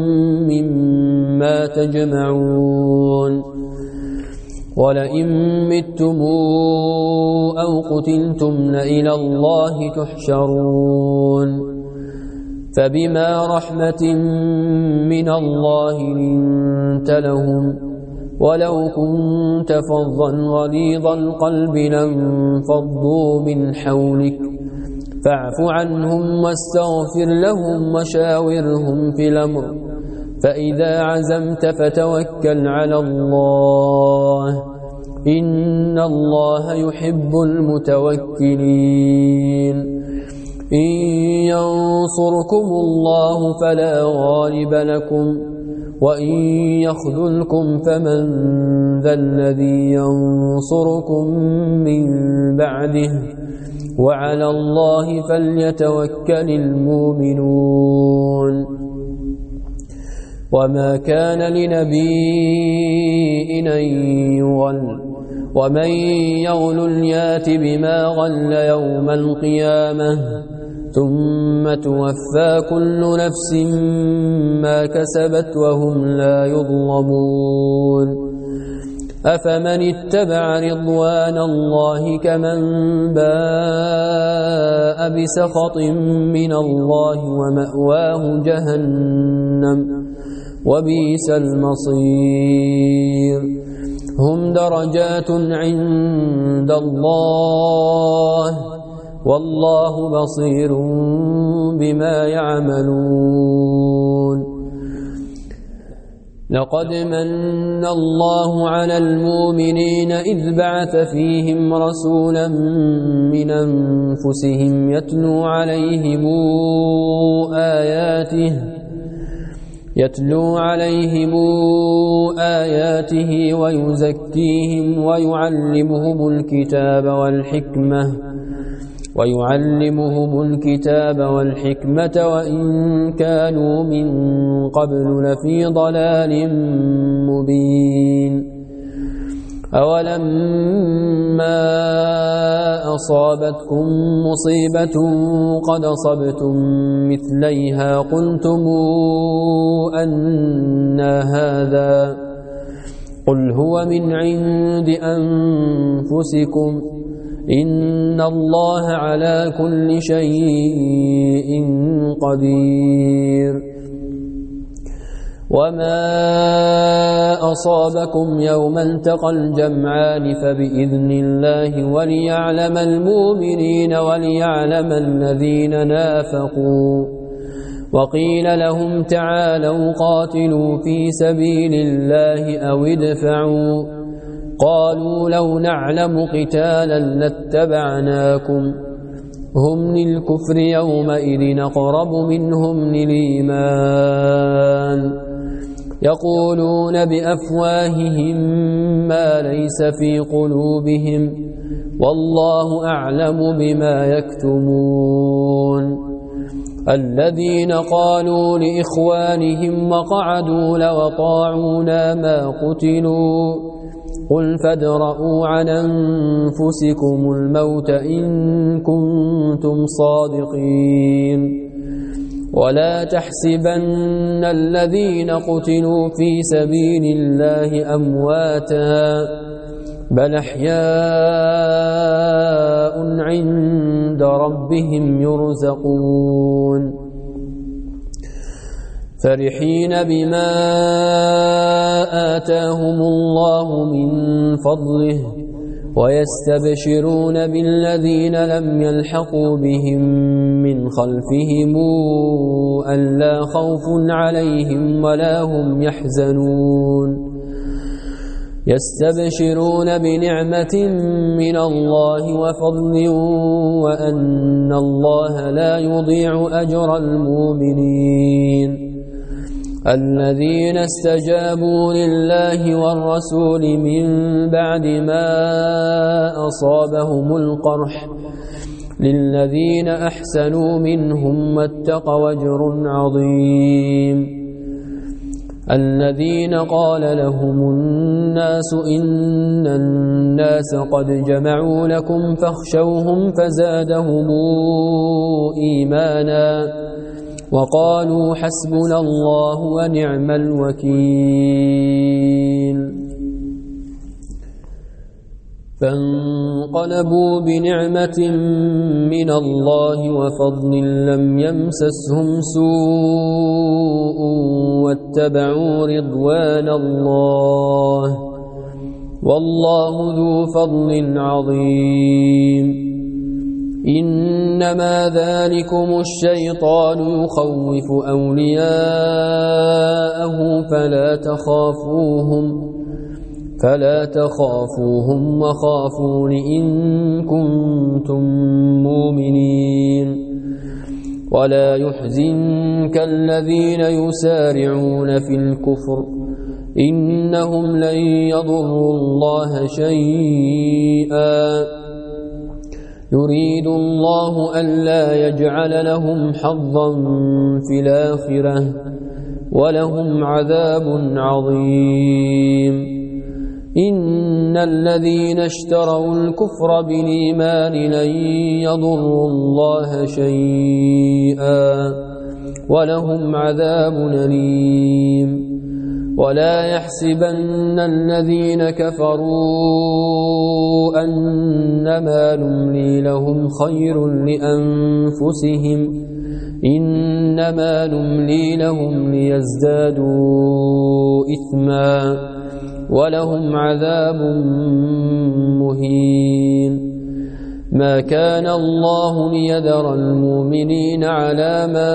مما تجمعون ولئن متم أو قتلتم لإلى الله تحشرون فبما رحمة من الله لنت لهم ولو كنت فظا غليظ القلب لانفضوا من حولك فاعف عنهم واستغفر لهم وشاورهم في الأمر فإذا عزمت فتوكل على الله إن الله يحب المتوكلين إن ينصركم الله فلا غالب لكم وإن يخذلكم فمن ذا الذي ينصركم من بعده وعلى الله فليتوكل المؤمنون وما كان لنبي أن يغل ومن يغل يات بما غل يوم القيامة ثم توفى كل نفس ما كسبت وهم لا يظلمون أفمن اتبع رضوان الله كمن باء بسخط من الله ومأواه جهنم وبئس المصير هم درجات عند الله والله بصير بما يعملون لقد من الله على المؤمنين إذ بعث فيهم رسولا من أنفسهم يتلو عليهم آياته يتلو عليهم آياته ويزكيهم ويعلمهم الكتاب والحكمة ويعلمهم الكتاب والحكمة وإن كانوا من قبل لفي ضلال مبين أولما أصابتكم مصيبة قد أصبتم مثليها قلتم أن هذا قل هو من عند أنفسكم إن الله على كل شيء قدير وما أصابكم يوم التقى الجمعان فبإذن الله وليعلم المؤمنين وليعلم الذين نافقوا وقيل لهم تعالوا قاتلوا في سبيل الله أو ادفعوا قالوا لو نعلم قتالا لاتبعناكم هم للكفر يومئذ أقرب منهم للإيمان يقولون بأفواههم ما ليس في قلوبهم والله أعلم بما يكتمون الذين قالوا لإخوانهم وقعدوا لو طاعونا ما قتلوا قل فادرءوا عن أنفسكم الموت إن كنتم صادقين ولا تحسبن الذين قتلوا في سبيل الله أمواتا بل أحياء عند ربهم يرزقون فرحين بما آتاهم الله من فضله ويستبشرون بالذين لم يلحقوا بهم من خلفهم ألا خوف عليهم ولا هم يحزنون يستبشرون بنعمة من الله وفضل وأن الله لا يضيع أجر المؤمنين الذين استجابوا لله والرسول من بعد ما أصابهم القرح للذين أحسنوا منهم واتقوا أجر عظيم الذين قال لهم الناس إن الناس قد جمعوا لكم فاخشوهم فزادهم إيمانا وقالوا حسبنا الله ونعم الوكيل فانقلبوا بنعمة من الله وفضل لم يمسسهم سوء واتبعوا رضوان الله والله ذو فضل عظيم إنما ذلكم الشيطان يخوف أولياءه فلا تخافوهم فلا تخافوهم وخافون إن كنتم مؤمنين ولا يحزنك الذين يسارعون في الكفر إنهم لن يضروا الله شيئا يريد الله ألا يجعل لهم حظا في الآخرة ولهم عذاب عظيم إن الذين اشتروا الكفر بالإيمان لن يضروا الله شيئا ولهم عذاب أليم ولا يحسبن الذين كفروا أنما نملي لهم خير لأنفسهم إنما نملي لهم ليزدادوا إثما ولهم عذاب مهين ما كان الله ليذر المؤمنين على ما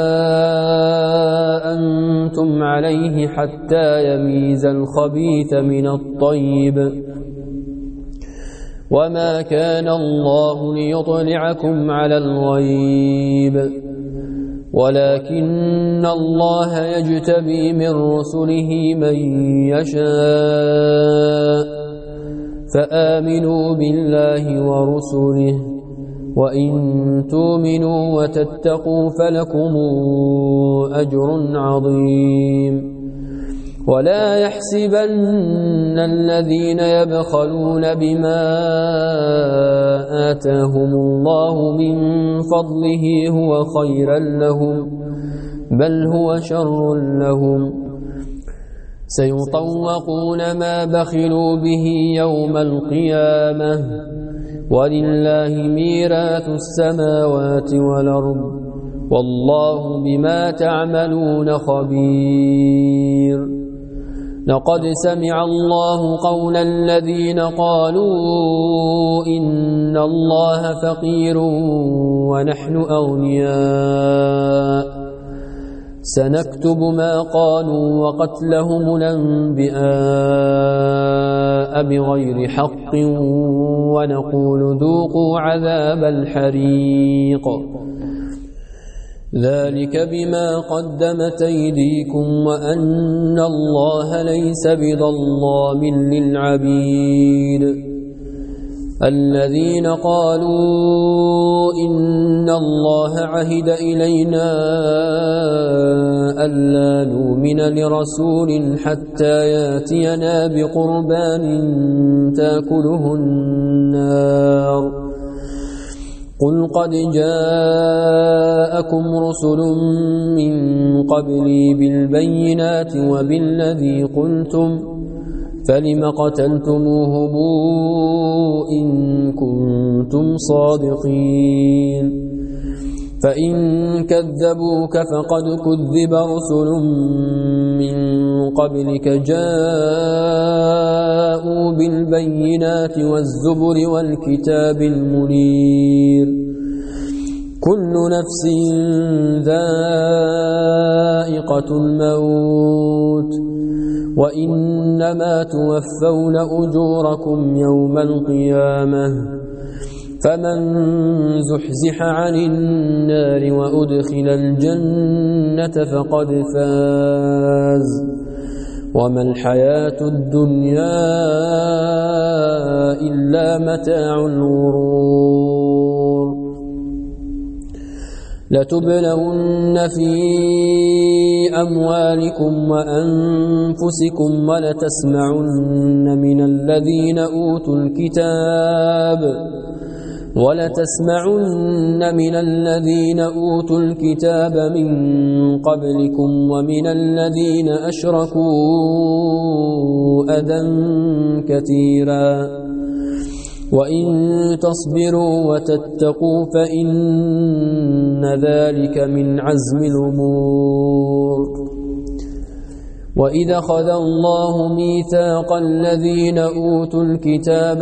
أنتم عليه حتى يميز الخبيث من الطيب وما كان الله ليطلعكم على الغيب ولكن الله يجتبي من رسله من يشاء فآمنوا بالله ورسله وإن تؤمنوا وتتقوا فلكم أجر عظيم ولا يحسبن الذين يبخلون بما آتاهم الله من فضله هو خيرا لهم بل هو شر لهم سيطوقون ما بخلوا به يوم القيامة ولله ميراث السماوات والأرض والله بما تعملون خبير لقد سمع الله قول الذين قالوا إن الله فقير ونحن أغنياء سنكتب ما قالوا وقتلهم الأنبياء بغير حق ونقول ذوقوا عذاب الحريق ذلك بما قدمت أيديكم وأن الله ليس بظلام للعبيد الذين قالوا إن الله عهد إلينا ألا نؤمن لرسول حتى يأتينا بقربان تأكله النار قل قد جاءكم رسل من قبلي بالبينات وبالذي قلتم فلم قتلتموهم إن كنتم صادقين فإن كذبوك فقد كذب رسل من قبلك جاءوا بالبينات والزبر والكتاب المنير كل نفس ذائقة الموت وإنما توفون أجوركم يوم القيامة فمن زحزح عن النار وأدخل الجنة فقد فاز وما الحياة الدنيا إلا متاع الغرور لتبلون في أموالكم وأنفسكم ولتسمعن من الذين أوتوا الكتاب ولتسمعن من الذين أوتوا الكتاب من قبلكم ومن الذين أشركوا أذى كثيرا وإن تصبروا وتتقوا فإن ذلك من عزم الأمور وإذا أخذ الله ميثاق الذين أوتوا الكتاب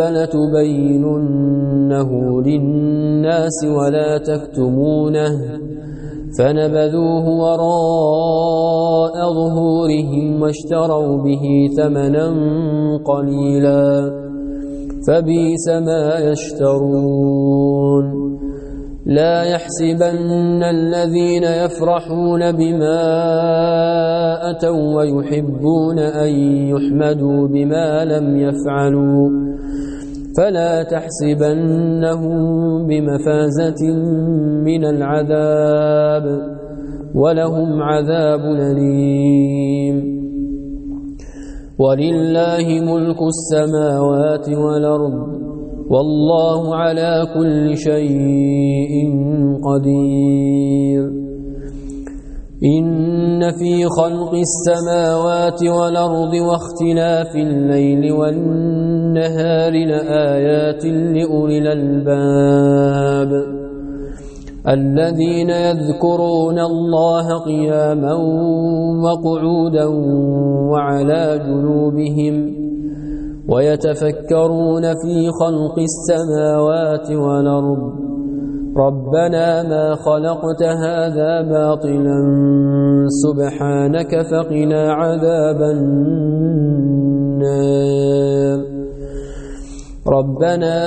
لتبيننه للناس ولا تكتمونه فنبذوه وراء ظهورهم واشتروا به ثمنا قليلا فبئس ما يشترون لا يحسبن الذين يفرحون بما أتوا ويحبون أن يحمدوا بما لم يفعلوا فلا تحسبنهم بمفازة من العذاب ولهم عذاب أليم ولله ملك السماوات والأرض والله على كل شيء قدير إن في خلق السماوات والأرض واختلاف الليل والنهار لآيات لأولي الألباب الذين يذكرون الله قياما وقعودا وعلى جنوبهم ويتفكرون في خلق السماوات والأرض ربنا ما خلقت هذا باطلا سبحانك فقنا عذاب النار ربنا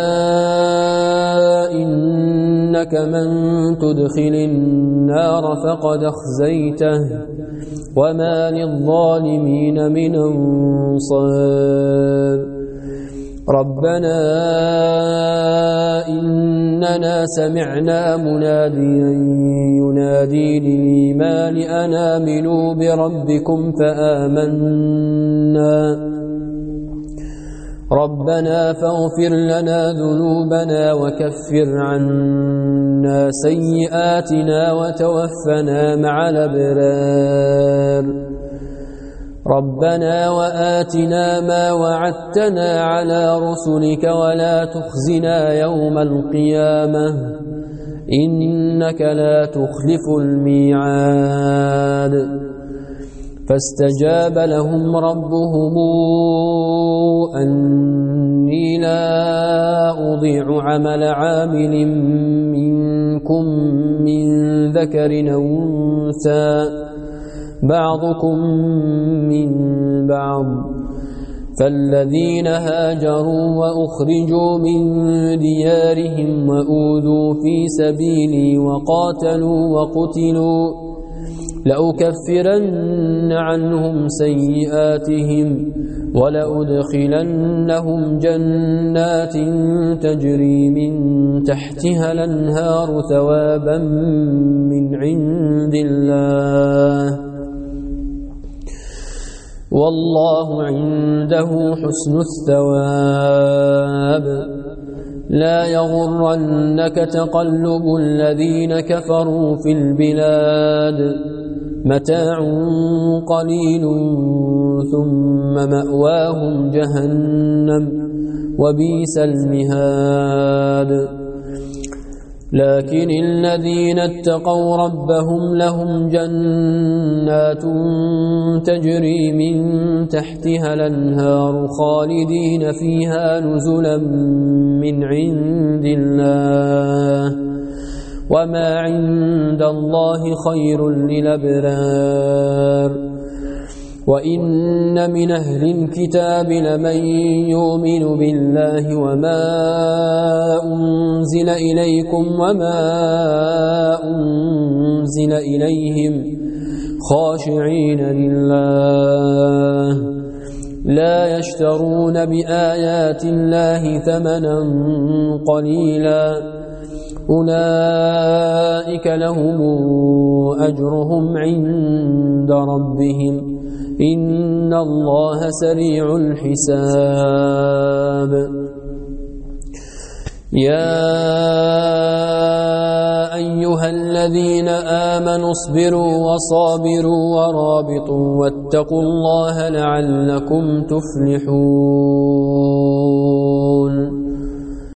إنك من تدخل النار فقد أخزيته وما للظالمين من أنصار ربنا إننا سمعنا مناديا ينادي للإيمان أن آمنوا بربكم فآمنا ربنا فاغفر لنا ذنوبنا وكفر عنا سيئاتنا وتوفنا مع الأبرار ربنا وآتنا ما وعدتنا على رسلك ولا تخزنا يوم القيامة إنك لا تخلف الميعاد فاستجاب لهم ربهم أني لا أضيع عمل عامل منكم من ذكر أو أنثى بعضكم من بعض فالذين هاجروا وأخرجوا من ديارهم وأوذوا في سبيلي وقاتلوا وقتلوا لأكفرن عنهم سيئاتهم ولأدخلنهم جنات تجري من تحتها الأنهار ثوابا من عند الله والله عنده حسن الثواب لا يغرنك تقلب الذين كفروا في البلاد متاع قليل ثم مأواهم جهنم وبئس المهاد لكن الذين اتقوا ربهم لهم جنات تجري من تحتها الأنهار خالدين فيها نزلا من عند الله وما عند الله خير للأبرار وإن من أهل الكتاب لمن يؤمن بالله وما أنزل إليكم وما أنزل إليهم خاشعين لله لا يشترون بآيات الله ثمنا قليلا أولئك لهم أجرهم عند ربهم إن الله سريع الحساب يا أيها الذين آمنوا اصبروا وصابروا ورابطوا واتقوا الله لعلكم تفلحون